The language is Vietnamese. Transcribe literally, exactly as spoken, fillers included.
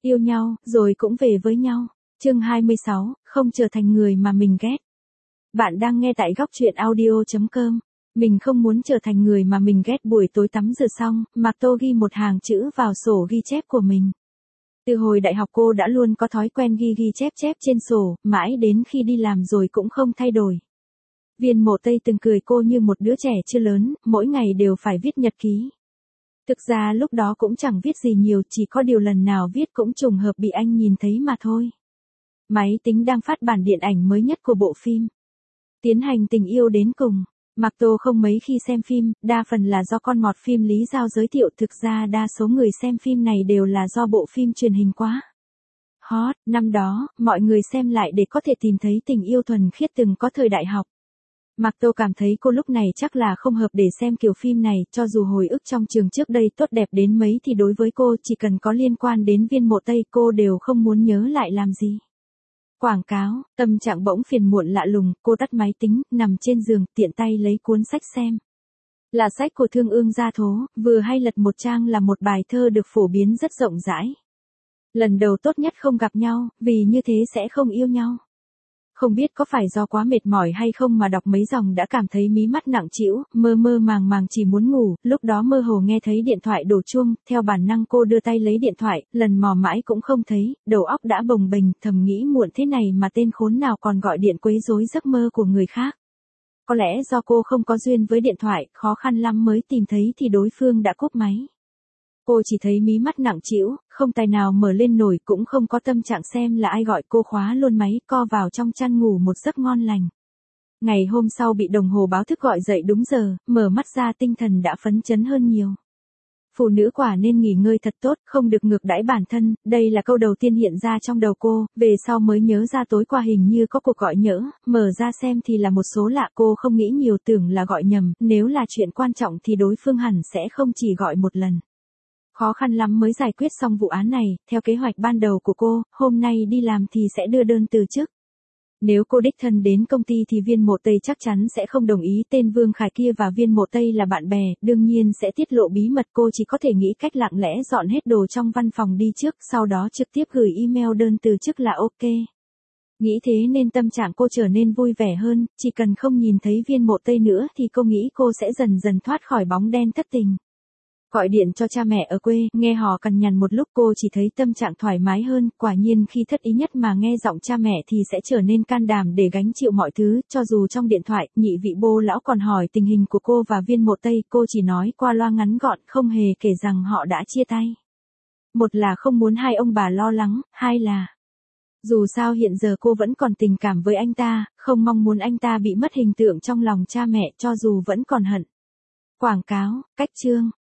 Yêu nhau, rồi cũng về với nhau. Chương hai mươi sáu, không trở thành người mà mình ghét. Bạn đang nghe tại góc truyện audio chấm com. Mình không muốn trở thành người mà mình ghét. Buổi tối tắm rửa xong, Mạc Tô ghi một hàng chữ vào sổ ghi chép của mình. Từ hồi đại học cô đã luôn có thói quen ghi ghi chép chép trên sổ, mãi đến khi đi làm rồi cũng không thay đổi. Viên Mộ Tây từng cười cô như một đứa trẻ chưa lớn, mỗi ngày đều phải viết nhật ký. Thực ra lúc đó cũng chẳng viết gì nhiều, chỉ có điều lần nào viết cũng trùng hợp bị anh nhìn thấy mà thôi. Máy tính đang phát bản điện ảnh mới nhất của bộ phim Tiến hành tình yêu đến cùng. Mạc Tô không mấy khi xem phim, đa phần là do con mọt phim Lý Giao giới thiệu. Thực ra đa số người xem phim này đều là do bộ phim truyền hình quá hot. Năm đó, mọi người xem lại để có thể tìm thấy tình yêu thuần khiết từng có thời đại học. Mạc Tô cảm thấy cô lúc này chắc là không hợp để xem kiểu phim này, cho dù hồi ức trong trường trước đây tốt đẹp đến mấy thì đối với cô chỉ cần có liên quan đến Viên Mộ Tây cô đều không muốn nhớ lại làm gì. Quảng cáo, tâm trạng bỗng phiền muộn lạ lùng, cô tắt máy tính, nằm trên giường, tiện tay lấy cuốn sách xem. Là sách của Thương Ương Gia Thố, vừa hay lật một trang là một bài thơ được phổ biến rất rộng rãi. Lần đầu tốt nhất không gặp nhau, vì như thế sẽ không yêu nhau. Không biết có phải do quá mệt mỏi hay không mà đọc mấy dòng đã cảm thấy mí mắt nặng trĩu, mơ mơ màng màng chỉ muốn ngủ. Lúc đó mơ hồ nghe thấy điện thoại đổ chuông, theo bản năng cô đưa tay lấy điện thoại, lần mò mãi cũng không thấy, đầu óc đã bồng bềnh, thầm nghĩ muộn thế này mà tên khốn nào còn gọi điện quấy rối giấc mơ của người khác. Có lẽ do cô không có duyên với điện thoại, khó khăn lắm mới tìm thấy thì đối phương đã cúp máy. Cô chỉ thấy mí mắt nặng trĩu, không tài nào mở lên nổi, cũng không có tâm trạng xem là ai gọi. Cô khóa luôn máy, co vào trong chăn ngủ một giấc ngon lành. Ngày hôm sau bị đồng hồ báo thức gọi dậy đúng giờ, mở mắt ra tinh thần đã phấn chấn hơn nhiều. Phụ nữ quả nên nghỉ ngơi thật tốt, không được ngược đãi bản thân, đây là câu đầu tiên hiện ra trong đầu cô, về sau mới nhớ ra tối qua hình như có cuộc gọi nhỡ, mở ra xem thì là một số lạ. Cô không nghĩ nhiều, tưởng là gọi nhầm, nếu là chuyện quan trọng thì đối phương hẳn sẽ không chỉ gọi một lần. Khó khăn lắm mới giải quyết xong vụ án này, theo kế hoạch ban đầu của cô, hôm nay đi làm thì sẽ đưa đơn từ chức. Nếu cô đích thân đến công ty thì Viên Mộ Tây chắc chắn sẽ không đồng ý. Tên Vương Khải kia và Viên Mộ Tây là bạn bè, đương nhiên sẽ tiết lộ bí mật. Cô chỉ có thể nghĩ cách lặng lẽ dọn hết đồ trong văn phòng đi trước, sau đó trực tiếp gửi email đơn từ chức là ok. Nghĩ thế nên tâm trạng cô trở nên vui vẻ hơn, chỉ cần không nhìn thấy Viên Mộ Tây nữa thì cô nghĩ cô sẽ dần dần thoát khỏi bóng đen thất tình. Gọi điện cho cha mẹ ở quê, nghe họ cằn nhằn một lúc cô chỉ thấy tâm trạng thoải mái hơn. Quả nhiên khi thất ý nhất mà nghe giọng cha mẹ thì sẽ trở nên can đảm để gánh chịu mọi thứ. Cho dù trong điện thoại, nhị vị bô lão còn hỏi tình hình của cô và Viên Mộ Tây, cô chỉ nói qua loa ngắn gọn, không hề kể rằng họ đã chia tay. Một là không muốn hai ông bà lo lắng, hai là dù sao hiện giờ cô vẫn còn tình cảm với anh ta, không mong muốn anh ta bị mất hình tượng trong lòng cha mẹ cho dù vẫn còn hận. Quảng cáo, cách chương,